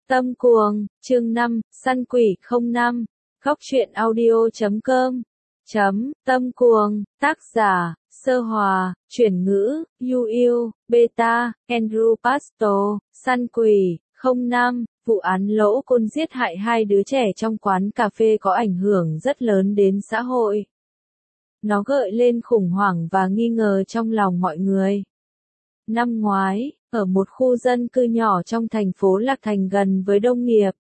Tâm Cuồng, chương 5, Săn Quỷ 05, Góc truyện audio.com. Tâm Cuồng, tác giả, Sơ Hòa, chuyển ngữ, Yu Yêu, Beta, Andrew Pasto, Săn Quỷ 05, vụ án lỗ côn giết hại hai đứa trẻ trong quán cà phê có ảnh hưởng rất lớn đến xã hội. Nó gợi lên khủng hoảng và nghi ngờ trong lòng mọi người. Năm ngoái, ở một khu dân cư nhỏ trong thành phố Lạc Thành gần với Đông Nghiệp,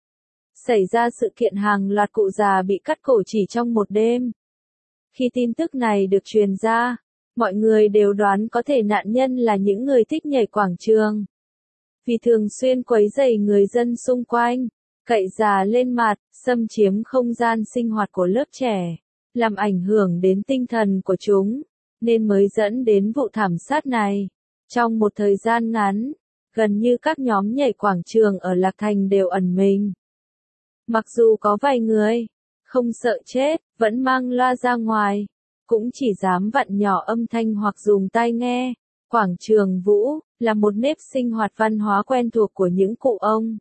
xảy ra sự kiện hàng loạt cụ già bị cắt cổ chỉ trong một đêm. Khi tin tức này được truyền ra, mọi người đều đoán có thể nạn nhân là những người thích nhảy quảng trường. Vì thường xuyên quấy rầy người dân xung quanh, cậy già lên mặt, xâm chiếm không gian sinh hoạt của lớp trẻ, làm ảnh hưởng đến tinh thần của chúng, nên mới dẫn đến vụ thảm sát này. Trong một thời gian ngắn, gần như các nhóm nhảy quảng trường ở Lạc Thành đều ẩn mình. Mặc dù có vài người, không sợ chết, vẫn mang loa ra ngoài, cũng chỉ dám vặn nhỏ âm thanh hoặc dùng tai nghe. Quảng trường Vũ là một nếp sinh hoạt văn hóa quen thuộc của những cụ ông,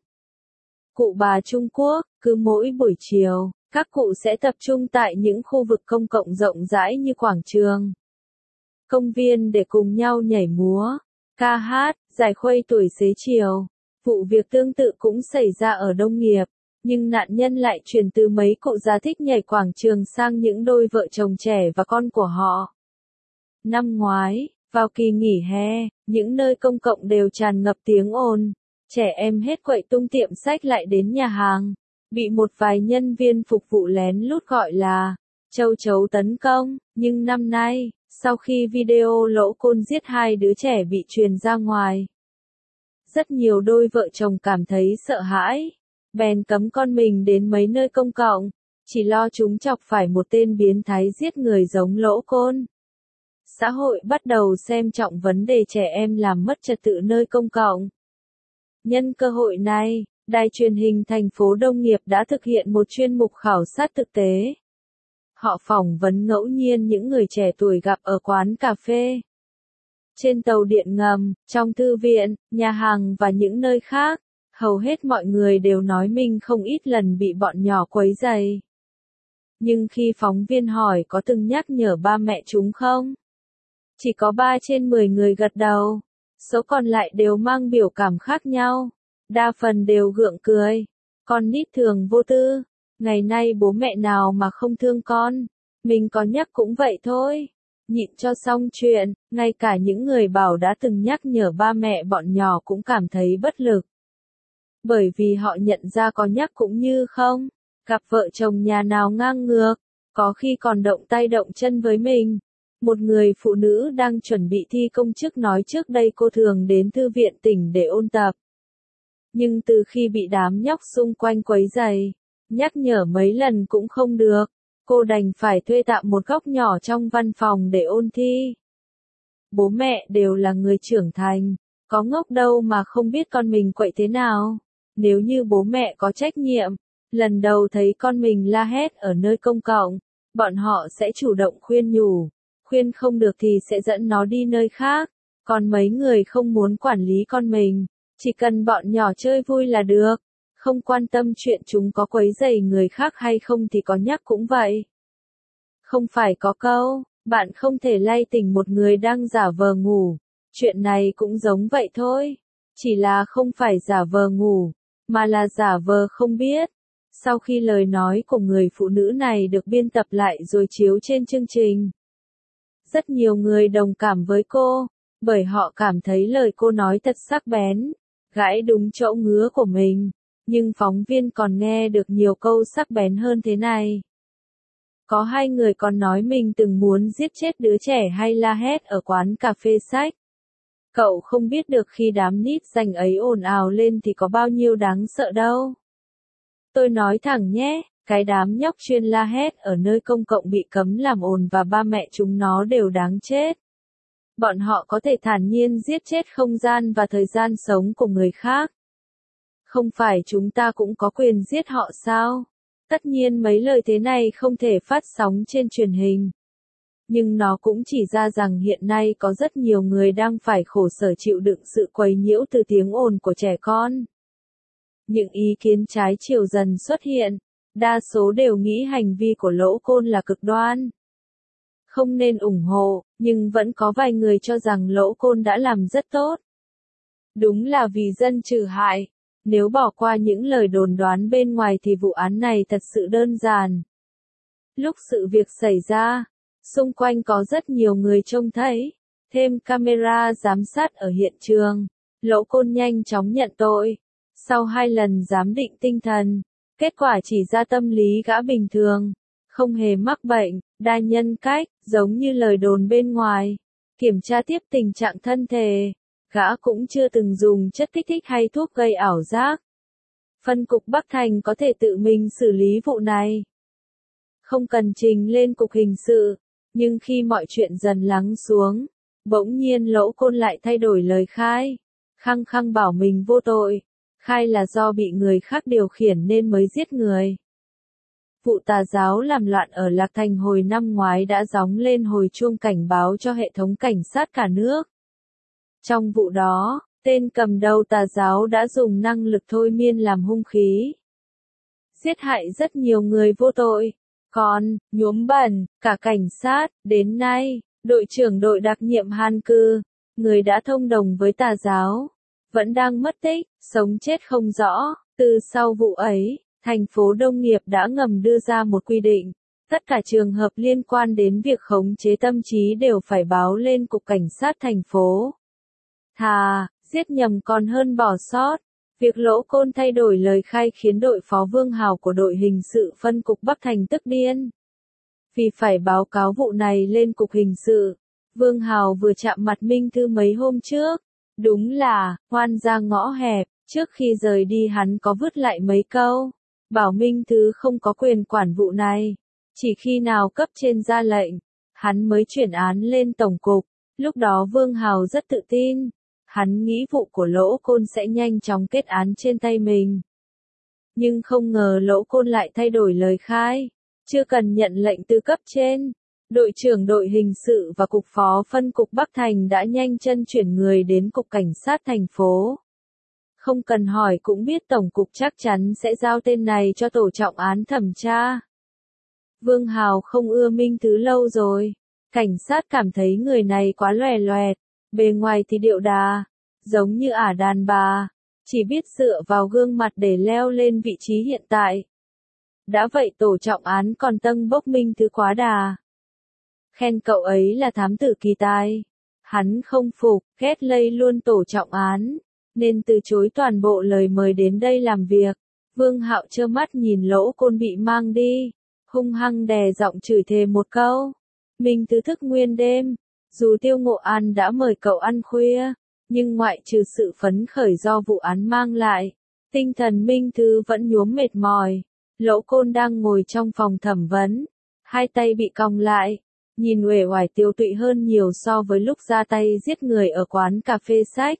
cụ bà Trung Quốc. Cứ mỗi buổi chiều, các cụ sẽ tập trung tại những khu vực công cộng rộng rãi như quảng trường, công viên để cùng nhau nhảy múa, ca hát, giải khuây tuổi xế chiều. Vụ việc tương tự cũng xảy ra ở Đông Nghiệp, nhưng nạn nhân lại chuyển từ mấy cụ già thích nhảy quảng trường sang những đôi vợ chồng trẻ và con của họ. Năm ngoái, vào kỳ nghỉ hè, những nơi công cộng đều tràn ngập tiếng ồn, trẻ em hết quậy tung tiệm sách lại đến nhà hàng, bị một vài nhân viên phục vụ lén lút gọi là châu chấu tấn công. Nhưng năm nay, sau khi video lỗ côn giết hai đứa trẻ bị truyền ra ngoài, rất nhiều đôi vợ chồng cảm thấy sợ hãi, bèn cấm con mình đến mấy nơi công cộng, chỉ lo chúng chọc phải một tên biến thái giết người giống lỗ côn. Xã hội bắt đầu xem trọng vấn đề trẻ em làm mất trật tự nơi công cộng. Nhân cơ hội này, đài truyền hình thành phố Đông Nghiệp đã thực hiện một chuyên mục khảo sát thực tế. Họ phỏng vấn ngẫu nhiên những người trẻ tuổi gặp ở quán cà phê, trên tàu điện ngầm, trong thư viện, nhà hàng và những nơi khác. Hầu hết mọi người đều nói mình không ít lần bị bọn nhỏ quấy rầy. Nhưng khi phóng viên hỏi có từng nhắc nhở ba mẹ chúng không, chỉ có 3 trên 10 người gật đầu. Số còn lại đều mang biểu cảm khác nhau. Đa phần đều gượng cười. Con nít thường vô tư. Ngày nay bố mẹ nào mà không thương con. Mình có nhắc cũng vậy thôi. Nhịn cho xong chuyện. Ngay cả những người bảo đã từng nhắc nhở ba mẹ bọn nhỏ cũng cảm thấy bất lực. Bởi vì họ nhận ra có nhắc cũng như không. Cặp vợ chồng nhà nào ngang ngược, có khi còn động tay động chân với mình. Một người phụ nữ đang chuẩn bị thi công chức nói trước đây cô thường đến thư viện tỉnh để ôn tập. Nhưng từ khi bị đám nhóc xung quanh quấy rầy, nhắc nhở mấy lần cũng không được, cô đành phải thuê tạm một góc nhỏ trong văn phòng để ôn thi. Bố mẹ đều là người trưởng thành, có ngốc đâu mà không biết con mình quậy thế nào. Nếu như bố mẹ có trách nhiệm, lần đầu thấy con mình la hét ở nơi công cộng, bọn họ sẽ chủ động khuyên nhủ. Khuyên không được thì sẽ dẫn nó đi nơi khác. Còn mấy người không muốn quản lý con mình, chỉ cần bọn nhỏ chơi vui là được, không quan tâm chuyện chúng có quấy rầy người khác hay không thì có nhắc cũng vậy. Không phải có câu, bạn không thể lay tỉnh một người đang giả vờ ngủ. Chuyện này cũng giống vậy thôi, chỉ là không phải giả vờ ngủ, mà là giả vờ không biết. Sau khi lời nói của người phụ nữ này được biên tập lại rồi chiếu trên chương trình, rất nhiều người đồng cảm với cô, bởi họ cảm thấy lời cô nói thật sắc bén, gãi đúng chỗ ngứa của mình. Nhưng phóng viên còn nghe được nhiều câu sắc bén hơn thế này. Có 2 người còn nói mình từng muốn giết chết đứa trẻ hay la hét ở quán cà phê sách. Cậu không biết được khi đám nít danh ấy ồn ào lên thì có bao nhiêu đáng sợ đâu. Tôi nói thẳng nhé. Cái đám nhóc chuyên la hét ở nơi công cộng bị cấm làm ồn và ba mẹ chúng nó đều đáng chết. Bọn họ có thể thản nhiên giết chết không gian và thời gian sống của người khác. Không phải chúng ta cũng có quyền giết họ sao? Tất nhiên mấy lời thế này không thể phát sóng trên truyền hình. Nhưng nó cũng chỉ ra rằng hiện nay có rất nhiều người đang phải khổ sở chịu đựng sự quấy nhiễu từ tiếng ồn của trẻ con. những ý kiến trái chiều dần xuất hiện. Đa số đều nghĩ hành vi của Lỗ Côn là cực đoan, không nên ủng hộ, nhưng vẫn có vài người cho rằng Lỗ Côn đã làm rất tốt. Đúng là vì dân trừ hại. Nếu bỏ qua những lời đồn đoán bên ngoài thì vụ án này thật sự đơn giản. Lúc sự việc xảy ra, xung quanh có rất nhiều người trông thấy, thêm camera giám sát ở hiện trường. Lỗ Côn nhanh chóng nhận tội. Sau 2 lần giám định tinh thần, kết quả chỉ ra tâm lý gã bình thường, không hề mắc bệnh, đa nhân cách, giống như lời đồn bên ngoài. Kiểm tra tiếp tình trạng thân thể, gã cũng chưa từng dùng chất kích thích hay thuốc gây ảo giác. Phân cục Bắc Thành có thể tự mình xử lý vụ này, không cần trình lên cục hình sự. Nhưng khi mọi chuyện dần lắng xuống, bỗng nhiên Lỗ Côn lại thay đổi lời khai, khăng khăng bảo mình vô tội, khai là do bị người khác điều khiển nên mới giết người. Vụ tà giáo làm loạn ở Lạc Thành hồi năm ngoái đã gióng lên hồi chuông cảnh báo cho hệ thống cảnh sát cả nước. Trong vụ đó, tên cầm đầu tà giáo đã dùng năng lực thôi miên làm hung khí, giết hại rất nhiều người vô tội. Còn, nhuốm bẩn, cả cảnh sát, đến nay, đội trưởng đội đặc nhiệm Hàn Cư, người đã thông đồng với tà giáo, vẫn đang mất tích, sống chết không rõ. Từ sau vụ ấy, thành phố Đông Nghiệp đã ngầm đưa ra một quy định, tất cả trường hợp liên quan đến việc khống chế tâm trí đều phải báo lên cục cảnh sát thành phố. Thà, giết nhầm còn hơn bỏ sót. Việc Lỗ Côn thay đổi lời khai khiến đội phó Vương Hào của đội hình sự phân cục Bắc Thành tức điên. Vì phải báo cáo vụ này lên cục hình sự, Vương Hào vừa chạm mặt Minh Thư mấy hôm trước. Đúng là, oan ra ngõ hẹp, trước khi rời đi hắn có vứt lại mấy câu, bảo Minh Thư không có quyền quản vụ này. Chỉ khi nào cấp trên ra lệnh, hắn mới chuyển án lên tổng cục. Lúc đó Vương Hào rất tự tin. Hắn nghĩ vụ của Lỗ Côn sẽ nhanh chóng kết án trên tay mình. Nhưng không ngờ Lỗ Côn lại thay đổi lời khai. Chưa cần nhận lệnh từ cấp trên, đội trưởng đội hình sự và cục phó phân cục Bắc Thành đã nhanh chân chuyển người đến cục cảnh sát thành phố. Không cần hỏi cũng biết tổng cục chắc chắn sẽ giao tên này cho tổ trọng án thẩm tra. Vương Hào không ưa Minh Thứ lâu rồi. Cảnh sát cảm thấy người này quá loè loẹt. Bề ngoài thì điệu đà, giống như ả đàn bà, chỉ biết dựa vào gương mặt để leo lên vị trí hiện tại. Đã vậy tổ trọng án còn tâng bốc Minh Thứ quá đà. Khen cậu ấy là thám tử kỳ tài. Hắn không phục, ghét lây luôn tổ trọng án, nên từ chối toàn bộ lời mời đến đây làm việc. Vương Hạo trơ mắt nhìn Lỗ Côn bị mang đi, hung hăng đè giọng chửi thề một câu. Minh Thứ thức nguyên đêm. Dù Tiêu Ngộ An đã mời cậu ăn khuya, nhưng ngoại trừ sự phấn khởi do vụ án mang lại, tinh thần Minh Thứ vẫn nhuốm mệt mỏi. Lỗ Côn đang ngồi trong phòng thẩm vấn, hai tay bị còng lại, nhìn uể oải tiêu tụy hơn nhiều so với lúc ra tay giết người ở quán cà phê sách.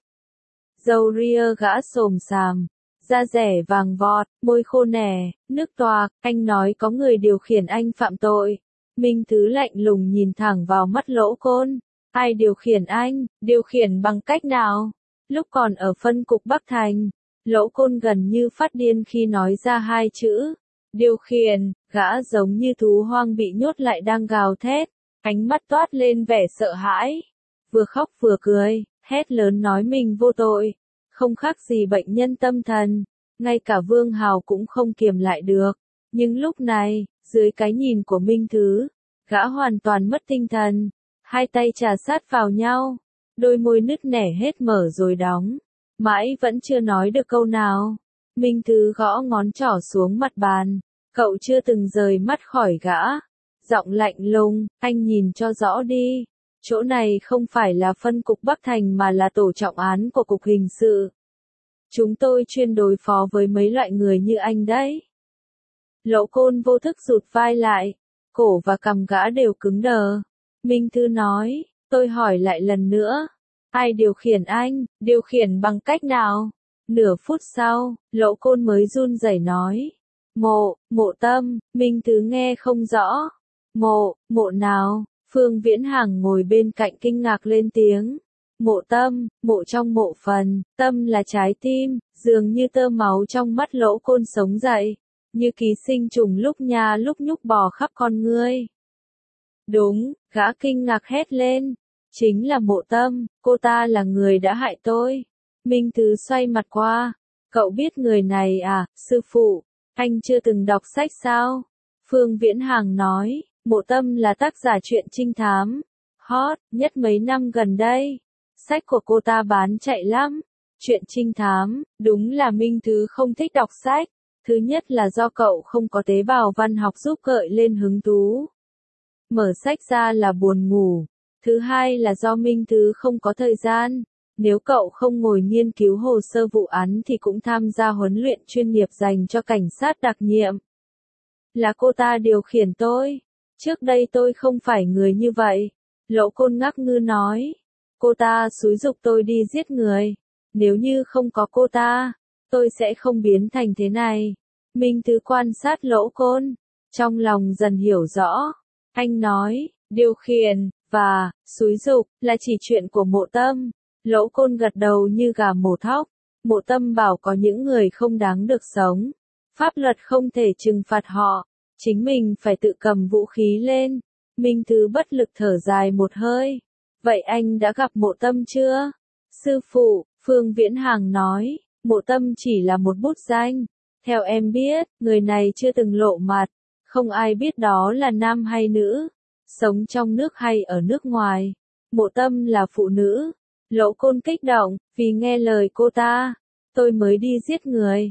Râu ria gã xồm xàm, da rẻ vàng vọt, môi khô nẻ, nước toạc. Anh nói có người điều khiển anh phạm tội. Minh Thứ lạnh lùng nhìn thẳng vào mắt Lỗ Côn. Ai điều khiển anh? Điều khiển bằng cách nào? Lúc còn ở phân cục Bắc Thành, Lỗ Côn gần như phát điên khi nói ra hai chữ. Điều khiển. Gã giống như thú hoang bị nhốt lại đang gào thét, ánh mắt toát lên vẻ sợ hãi. Vừa khóc vừa cười, hét lớn nói mình vô tội, không khác gì bệnh nhân tâm thần. Ngay cả Vương Hào cũng không kiềm lại được. Nhưng lúc này, dưới cái nhìn của Minh Thứ, gã hoàn toàn mất tinh thần, hai tay chà sát vào nhau, đôi môi nứt nẻ hết mở rồi đóng, mãi vẫn chưa nói được câu nào. Minh Thứ gõ ngón trỏ xuống mặt bàn, cậu chưa từng rời mắt khỏi gã, giọng lạnh lùng, anh nhìn cho rõ đi, chỗ này không phải là phân cục Bắc Thành mà là tổ trọng án của cục hình sự. Chúng tôi chuyên đối phó với mấy loại người như anh đấy. Lỗ Côn vô thức rụt vai lại, cổ và cằm gã đều cứng đờ. Minh Thư nói, tôi hỏi lại lần nữa, ai điều khiển anh, điều khiển bằng cách nào? Nửa phút sau, Lỗ Côn mới run rẩy nói, Mộ Tâm. Minh Thư nghe không rõ. Mộ nào? Phương Viễn Hằng ngồi bên cạnh kinh ngạc lên tiếng. Mộ Tâm, mộ trong mộ phần, tâm là trái tim, Dường như tơ máu trong mắt Lỗ Côn sống dậy, như ký sinh trùng lúc nha lúc nhúc bò khắp con ngươi. Đúng, gã kinh ngạc hét lên. Chính là Mộ Tâm, cô ta là người đã hại tôi. Minh Thứ xoay mặt qua. Cậu biết người này à, sư phụ, anh chưa từng đọc sách sao? Phương Viễn Hàng nói, Mộ Tâm là tác giả truyện trinh thám. Hot, nhất mấy năm gần đây. Sách của cô ta bán chạy lắm. Truyện trinh thám, đúng là Minh Thứ không thích đọc sách. Thứ nhất là do cậu không có tế bào văn học giúp gợi lên hứng thú. Mở sách ra là buồn ngủ. Thứ hai là do Minh Thứ không có thời gian. Nếu cậu không ngồi nghiên cứu hồ sơ vụ án thì cũng tham gia huấn luyện chuyên nghiệp dành cho cảnh sát đặc nhiệm. Là cô ta điều khiển tôi. Trước đây tôi không phải người như vậy. Lỗ Côn ngắc ngư nói. Cô ta xúi giục tôi đi giết người. Nếu như không có cô ta, tôi sẽ không biến thành thế này. Minh Thứ quan sát Lỗ Côn. Trong lòng dần hiểu rõ. Anh nói, điều khiển, và, xúi giục, là chỉ chuyện của Mộ Tâm. Lỗ Côn gật đầu như gà mổ thóc. Mộ Tâm bảo có những người không đáng được sống. Pháp luật không thể trừng phạt họ. Chính mình phải tự cầm vũ khí lên. Minh Thứ bất lực thở dài một hơi. Vậy anh đã gặp Mộ Tâm chưa? Sư phụ, Phương Viễn Hàng nói, Mộ Tâm chỉ là một bút danh. Theo em biết, người này chưa từng lộ mặt. Không ai biết đó là nam hay nữ. Sống trong nước hay ở nước ngoài. Mộ Tâm là phụ nữ. Lỗ Côn kích động, vì nghe lời cô ta. Tôi mới đi giết người.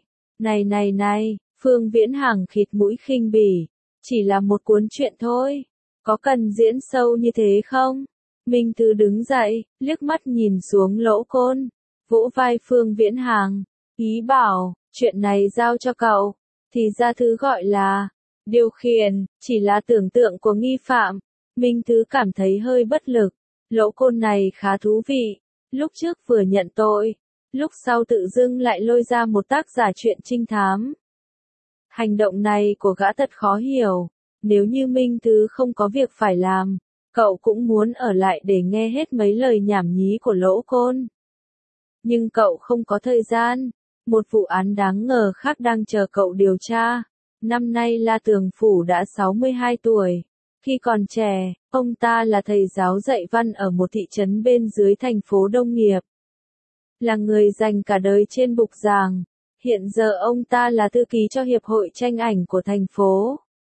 Này, Phương Viễn Hàng khịt mũi khinh bỉ. Chỉ là một cuốn truyện thôi. Có cần diễn sâu như thế không? Minh Thứ đứng dậy, liếc mắt nhìn xuống Lỗ Côn. Vỗ vai Phương Viễn Hàng. Ý bảo, chuyện này giao cho cậu. Thì ra thứ gọi là điều khiển, chỉ là tưởng tượng của nghi phạm. Minh Thứ cảm thấy hơi bất lực. Lỗ Côn này khá thú vị. Lúc trước vừa nhận tội, lúc sau tự dưng lại lôi ra một tác giả truyện trinh thám. Hành động này của gã thật khó hiểu. Nếu như Minh Thứ không có việc phải làm, cậu cũng muốn ở lại để nghe hết mấy lời nhảm nhí của Lỗ Côn. Nhưng cậu không có thời gian. Một vụ án đáng ngờ khác đang chờ cậu điều tra. Năm nay La Tường Phủ đã 62 tuổi. Khi còn trẻ, ông ta là thầy giáo dạy văn ở một thị trấn bên dưới thành phố Đông Nghiệp. Là người dành cả đời trên bục giảng. Hiện giờ ông ta là thư ký cho Hiệp hội tranh ảnh của thành phố.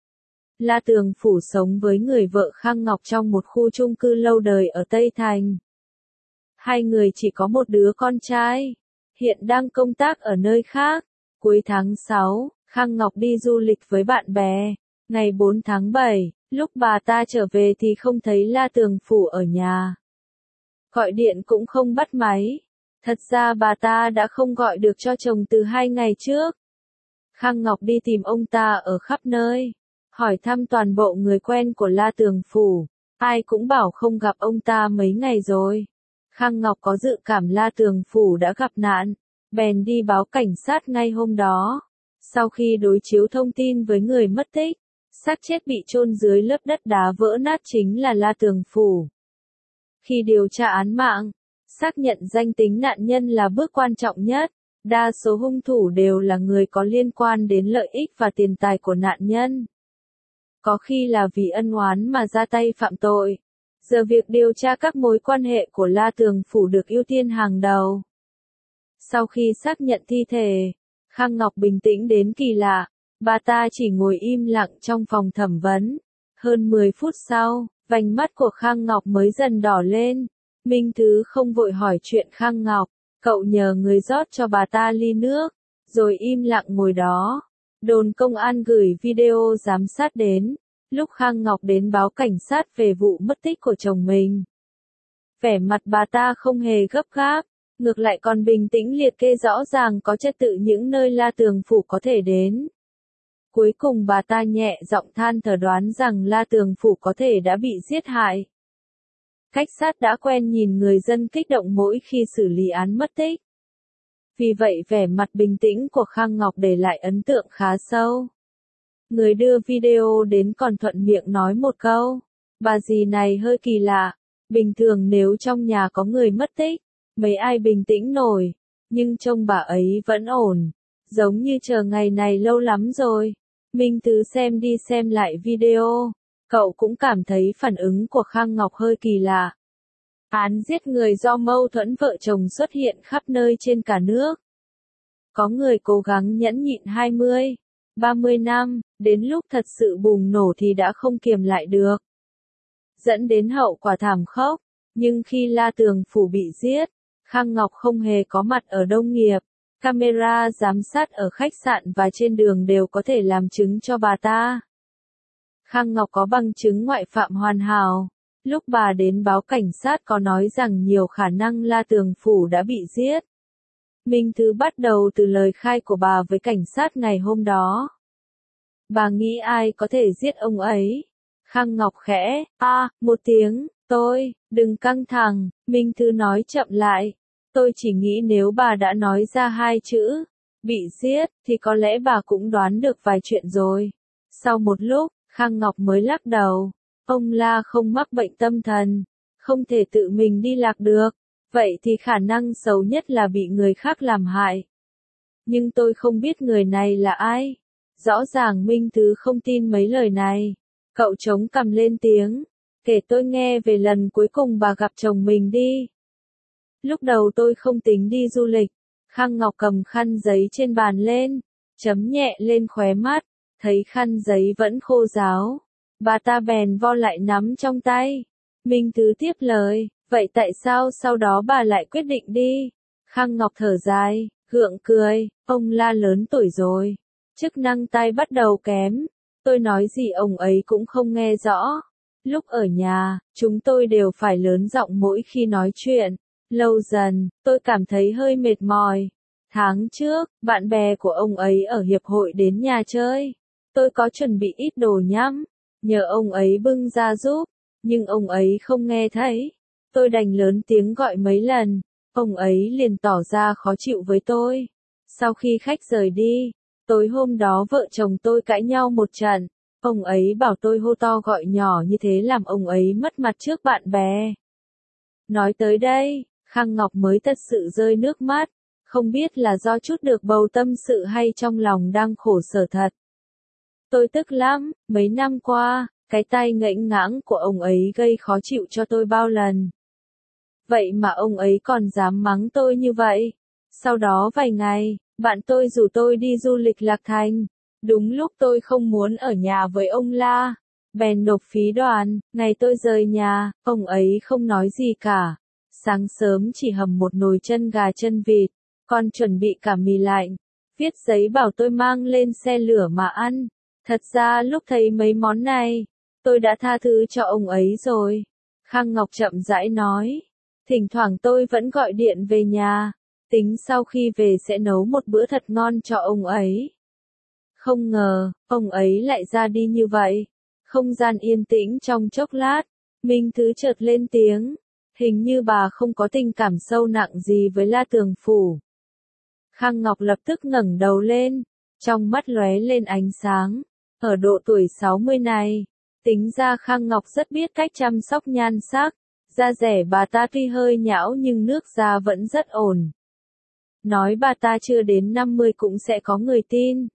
La Tường Phủ sống với người vợ Khang Ngọc trong một khu chung cư lâu đời ở Tây Thành. Hai người chỉ có một đứa con trai. Hiện đang công tác ở nơi khác. Cuối tháng 6, Khang Ngọc đi du lịch với bạn bè. Ngày 4 tháng 7, lúc bà ta trở về thì không thấy La Tường Phủ ở nhà. Gọi điện cũng không bắt máy. Thật ra bà ta đã không gọi được cho chồng từ 2 ngày trước. Khang Ngọc đi tìm ông ta ở khắp nơi. Hỏi thăm toàn bộ người quen của La Tường Phủ. Ai cũng bảo không gặp ông ta mấy ngày rồi. Khang Ngọc có dự cảm La Tường Phủ đã gặp nạn. Bèn đi báo cảnh sát ngay hôm đó. Sau khi đối chiếu thông tin với người mất tích, xác chết bị chôn dưới lớp đất đá vỡ nát chính là La Tường Phủ. Khi điều tra án mạng, xác nhận danh tính nạn nhân là bước quan trọng nhất. Đa số hung thủ đều là người có liên quan đến lợi ích và tiền tài của nạn nhân. Có khi là vì ân oán mà ra tay phạm tội. Giờ việc điều tra các mối quan hệ của La Tường Phủ được ưu tiên hàng đầu. Sau khi xác nhận thi thể, Khang Ngọc bình tĩnh đến kỳ lạ. Bà ta chỉ ngồi im lặng trong phòng thẩm vấn. Hơn 10 phút sau, vành mắt của Khang Ngọc mới dần đỏ lên. Minh Thứ không vội hỏi chuyện Khang Ngọc. Cậu nhờ người rót cho bà ta ly nước, rồi im lặng ngồi đó. Đồn công an gửi video giám sát đến. Lúc Khang Ngọc đến báo cảnh sát về vụ mất tích của chồng mình. Vẻ mặt bà ta không hề gấp gáp, ngược lại còn bình tĩnh liệt kê rõ ràng có trật tự những nơi La Tường Phủ có thể đến. Cuối cùng bà ta nhẹ giọng than thở đoán rằng La Tường Phủ có thể đã bị giết hại. Cảnh sát đã quen nhìn người dân kích động mỗi khi xử lý án mất tích. Vì vậy vẻ mặt bình tĩnh của Khang Ngọc để lại ấn tượng khá sâu. Người đưa video đến còn thuận miệng nói một câu. Bà dì này hơi kỳ lạ. Bình thường nếu trong nhà có người mất tích, mấy ai bình tĩnh nổi. nhưng trông bà ấy vẫn ổn, giống như chờ ngày này lâu lắm rồi. Minh Tứ xem đi xem lại video, cậu cũng cảm thấy phản ứng của Khang Ngọc hơi kỳ lạ. Án giết người do mâu thuẫn vợ chồng xuất hiện khắp nơi trên cả nước. Có người cố gắng nhẫn nhịn 20, 30 năm, đến lúc thật sự bùng nổ thì đã không kiềm lại được. Dẫn đến hậu quả thảm khốc, nhưng khi La Tường Phủ bị giết, Khang Ngọc không hề có mặt ở Đông Nghiệp. Camera giám sát ở khách sạn và trên đường đều có thể làm chứng cho bà ta. Khang Ngọc có bằng chứng ngoại phạm hoàn hảo. Lúc bà đến báo cảnh sát có nói rằng nhiều khả năng La Tường Phủ đã bị giết. Minh Thứ bắt đầu từ lời khai của bà với cảnh sát ngày hôm đó. Bà nghĩ ai có thể giết ông ấy? Khang Ngọc khẽ, một tiếng, đừng căng thẳng, Minh Thứ nói chậm lại. Tôi chỉ nghĩ nếu bà đã nói ra hai chữ, bị giết, thì có lẽ bà cũng đoán được vài chuyện rồi. Sau một lúc, Khang Ngọc mới lắc đầu. Ông La không mắc bệnh tâm thần, không thể tự mình đi lạc được. Vậy thì khả năng xấu nhất là bị người khác làm hại. Nhưng tôi không biết người này là ai. Rõ ràng Minh Thứ không tin mấy lời này. Cậu chống cằm lên tiếng. Kể tôi nghe về lần cuối cùng bà gặp chồng mình đi. Lúc đầu tôi không tính đi du lịch. Khang Ngọc cầm khăn giấy trên bàn lên, chấm nhẹ lên khóe mắt, thấy khăn giấy vẫn khô ráo. Bà ta bèn vo lại nắm trong tay. Minh Thứ tiếp lời, vậy tại sao sau đó bà lại quyết định đi? Khang Ngọc thở dài, gượng cười, ông La lớn tuổi rồi. Chức năng tai bắt đầu kém. Tôi nói gì ông ấy cũng không nghe rõ. Lúc ở nhà, chúng tôi đều phải lớn giọng mỗi khi nói chuyện. Lâu dần, tôi cảm thấy hơi mệt mỏi. Tháng trước, bạn bè của ông ấy ở hiệp hội đến nhà chơi. Tôi có chuẩn bị ít đồ nhắm, nhờ ông ấy bưng ra giúp, nhưng ông ấy không nghe thấy. Tôi đành lớn tiếng gọi mấy lần, ông ấy liền tỏ ra khó chịu với tôi. Sau khi khách rời đi, tối hôm đó vợ chồng tôi cãi nhau một trận. Ông ấy bảo tôi hô to gọi nhỏ như thế làm ông ấy mất mặt trước bạn bè. Nói tới đây, Khang Ngọc mới thật sự rơi nước mắt, không biết là do chút được bầu tâm sự hay trong lòng đang khổ sở thật. Tôi tức lắm, mấy năm qua, cái tai ngãnh ngãng của ông ấy gây khó chịu cho tôi bao lần. Vậy mà ông ấy còn dám mắng tôi như vậy. Sau đó vài ngày, bạn tôi rủ tôi đi du lịch Lạc Thành. Đúng lúc tôi không muốn ở nhà với ông La, bèn nộp phí đoàn. Ngày tôi rời nhà, ông ấy không nói gì cả. Sáng sớm chỉ hầm một nồi chân gà chân vịt, còn chuẩn bị cả mì lạnh. Viết giấy bảo tôi mang lên xe lửa mà ăn. Thật ra lúc thấy mấy món này, tôi đã tha thứ cho ông ấy rồi. Khang Ngọc chậm rãi nói. Thỉnh thoảng tôi vẫn gọi điện về nhà, tính sau khi về sẽ nấu một bữa thật ngon cho ông ấy. Không ngờ, ông ấy lại ra đi như vậy. Không gian yên tĩnh trong chốc lát, Minh Thứ chợt lên tiếng. Hình như bà không có tình cảm sâu nặng gì với La Tường Phủ. Khang Ngọc lập tức ngẩng đầu lên, trong mắt lóe lên ánh sáng. Ở độ tuổi 60 này, tính ra Khang Ngọc rất biết cách chăm sóc nhan sắc. Da dẻ bà ta tuy hơi nhão nhưng nước da vẫn rất ổn. Nói bà ta chưa đến 50 cũng sẽ có người tin.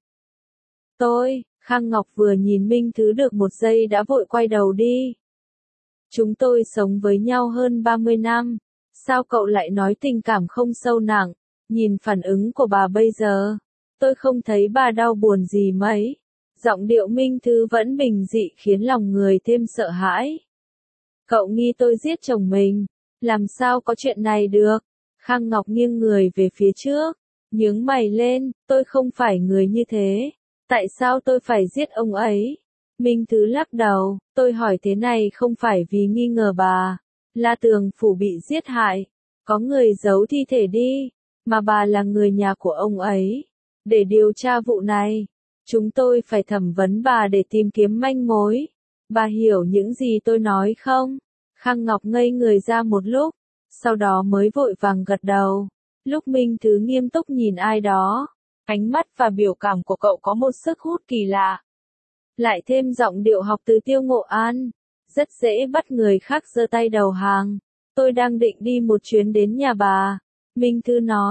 Khang Ngọc vừa nhìn Minh Thứ được một giây đã vội quay đầu đi. Chúng tôi sống với nhau hơn 30 năm. Sao cậu lại nói tình cảm không sâu nặng? Nhìn phản ứng của bà bây giờ, tôi không thấy bà đau buồn gì mấy. Giọng điệu Minh Thứ vẫn bình dị khiến lòng người thêm sợ hãi. Cậu nghi tôi giết chồng mình, làm sao có chuyện này được? Khang Ngọc nghiêng người về phía trước, nhướng mày lên, tôi không phải người như thế. Tại sao tôi phải giết ông ấy? Minh Thứ lắc đầu, tôi hỏi thế này không phải vì nghi ngờ bà. La Tường Phủ bị giết hại, có người giấu thi thể đi, mà bà là người nhà của ông ấy. Để điều tra vụ này, chúng tôi phải thẩm vấn bà để tìm kiếm manh mối. Bà hiểu những gì tôi nói không? Khang Ngọc ngây người ra một lúc, sau đó mới vội vàng gật đầu. Lúc Minh Thứ nghiêm túc nhìn ai đó, ánh mắt và biểu cảm của cậu có một sức hút kỳ lạ. Lại thêm giọng điệu học từ Tiêu Ngộ An, rất dễ bắt người khác giơ tay đầu hàng. Tôi đang định đi một chuyến đến nhà bà. Minh Thứ nói,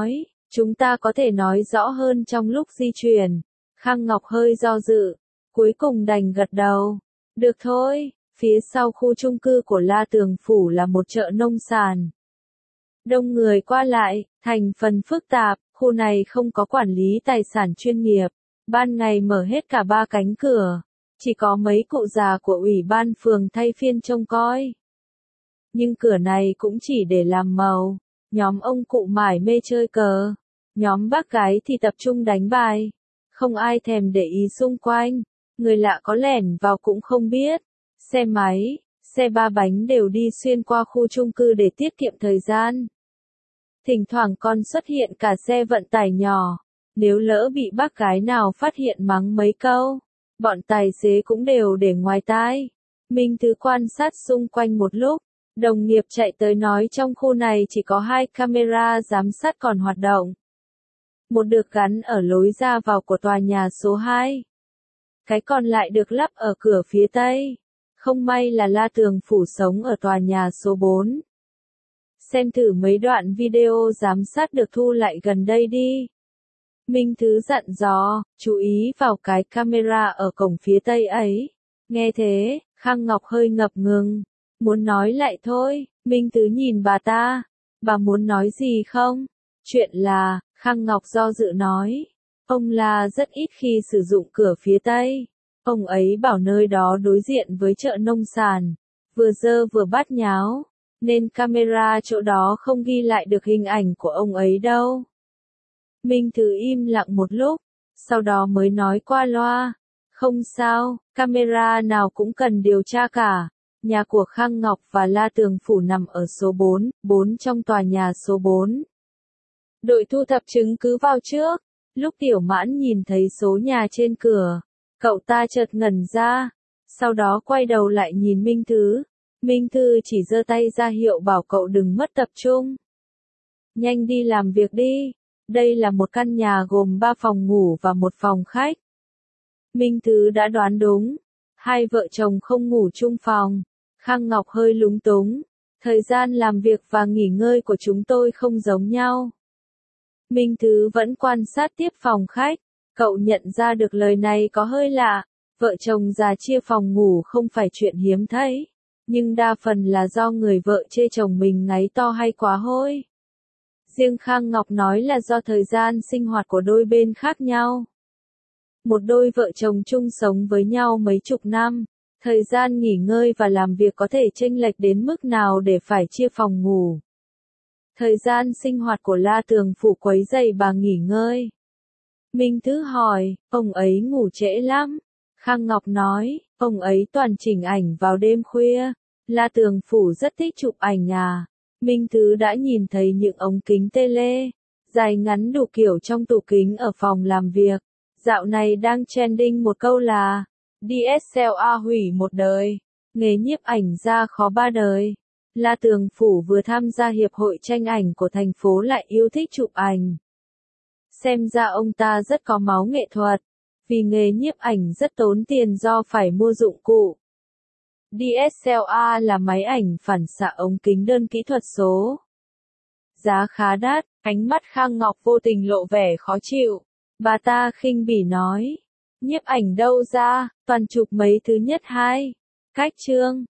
Chúng ta có thể nói rõ hơn trong lúc di chuyển. Khang Ngọc hơi do dự, cuối cùng đành gật đầu. Được thôi, phía sau khu chung cư của La Tường Phủ là một chợ nông sản. Đông người qua lại, thành phần phức tạp, khu này không có quản lý tài sản chuyên nghiệp. Ban ngày mở hết cả 3 cánh cửa, chỉ có mấy cụ già của ủy ban phường thay phiên trông coi. Nhưng cửa này cũng chỉ để làm màu, nhóm ông cụ mải mê chơi cờ, nhóm bác gái thì tập trung đánh bài. Không ai thèm để ý xung quanh, người lạ có lẻn vào cũng không biết. Xe máy, xe 3 bánh đều đi xuyên qua khu chung cư để tiết kiệm thời gian. Thỉnh thoảng còn xuất hiện cả xe vận tải nhỏ, nếu lỡ bị bác gái nào phát hiện mắng mấy câu, bọn tài xế cũng đều để ngoài tai. Minh Thứ quan sát xung quanh một lúc, đồng nghiệp chạy tới nói trong khu này chỉ có 2 camera giám sát còn hoạt động. Một được gắn ở lối ra vào của tòa nhà số 2. Cái còn lại được lắp ở cửa phía tây. Không may là La Tường Phủ sống ở tòa nhà số 4. Xem thử mấy đoạn video giám sát được thu lại gần đây đi. Minh Thứ dặn dò, chú ý vào cái camera ở cổng phía tây ấy. Nghe thế, Khang Ngọc hơi ngập ngừng. Muốn nói lại thôi, Minh Thứ nhìn bà ta. Bà muốn nói gì không? Chuyện là, Khang Ngọc do dự nói. Ông La rất ít khi sử dụng cửa phía tây. Ông ấy bảo nơi đó đối diện với chợ nông sản. Vừa dơ vừa bát nháo. Nên camera chỗ đó không ghi lại được hình ảnh của ông ấy đâu. Minh Thứ im lặng một lúc, sau đó mới nói qua loa. Không sao, camera nào cũng cần điều tra cả. Nhà của Khang Ngọc và La Tường Phủ nằm ở số 4 trong tòa nhà số 4. Đội thu thập chứng cứ vào trước. Lúc Tiểu Mãn nhìn thấy số nhà trên cửa, cậu ta chợt ngẩn ra, sau đó quay đầu lại nhìn Minh Thứ. Minh Thứ chỉ giơ tay ra hiệu bảo cậu đừng mất tập trung. Nhanh đi làm việc đi. Đây là một căn nhà gồm 3 phòng ngủ và 1 phòng khách. Minh Thứ đã đoán đúng. 2 vợ chồng không ngủ chung phòng. Khang Ngọc hơi lúng túng. Thời gian làm việc và nghỉ ngơi của chúng tôi không giống nhau. Minh Thứ vẫn quan sát tiếp phòng khách. Cậu nhận ra được lời này có hơi lạ. Vợ chồng già chia phòng ngủ không phải chuyện hiếm thấy. Nhưng đa phần là do người vợ chê chồng mình ngáy to hay quá hôi. Riêng Khang Ngọc nói là do thời gian sinh hoạt của đôi bên khác nhau. Một đôi vợ chồng chung sống với nhau mấy chục năm, thời gian nghỉ ngơi và làm việc có thể chênh lệch đến mức nào để phải chia phòng ngủ. Thời gian sinh hoạt của La Tường Phủ quấy rầy bà nghỉ ngơi. Minh Thứ hỏi, ông ấy ngủ trễ lắm. Khang Ngọc nói, ông ấy toàn chỉnh ảnh vào đêm khuya. La Tường Phủ rất thích chụp ảnh à. Minh Thứ đã nhìn thấy những ống kính tele, dài ngắn đủ kiểu trong tủ kính ở phòng làm việc. Dạo này đang trending một câu là, DSLR hủy một đời, nghề nhiếp ảnh gia khó 3 đời. La Tường Phủ vừa tham gia hiệp hội tranh ảnh của thành phố lại yêu thích chụp ảnh. Xem ra ông ta rất có máu nghệ thuật, vì nghề nhiếp ảnh rất tốn tiền do phải mua dụng cụ. DSLR là máy ảnh phản xạ ống kính đơn kỹ thuật số. Giá khá đắt, ánh mắt Khang Ngọc vô tình lộ vẻ khó chịu. Bà ta khinh bỉ nói, nhiếp ảnh đâu ra, toàn chụp mấy thứ nhất hai. Cách chương.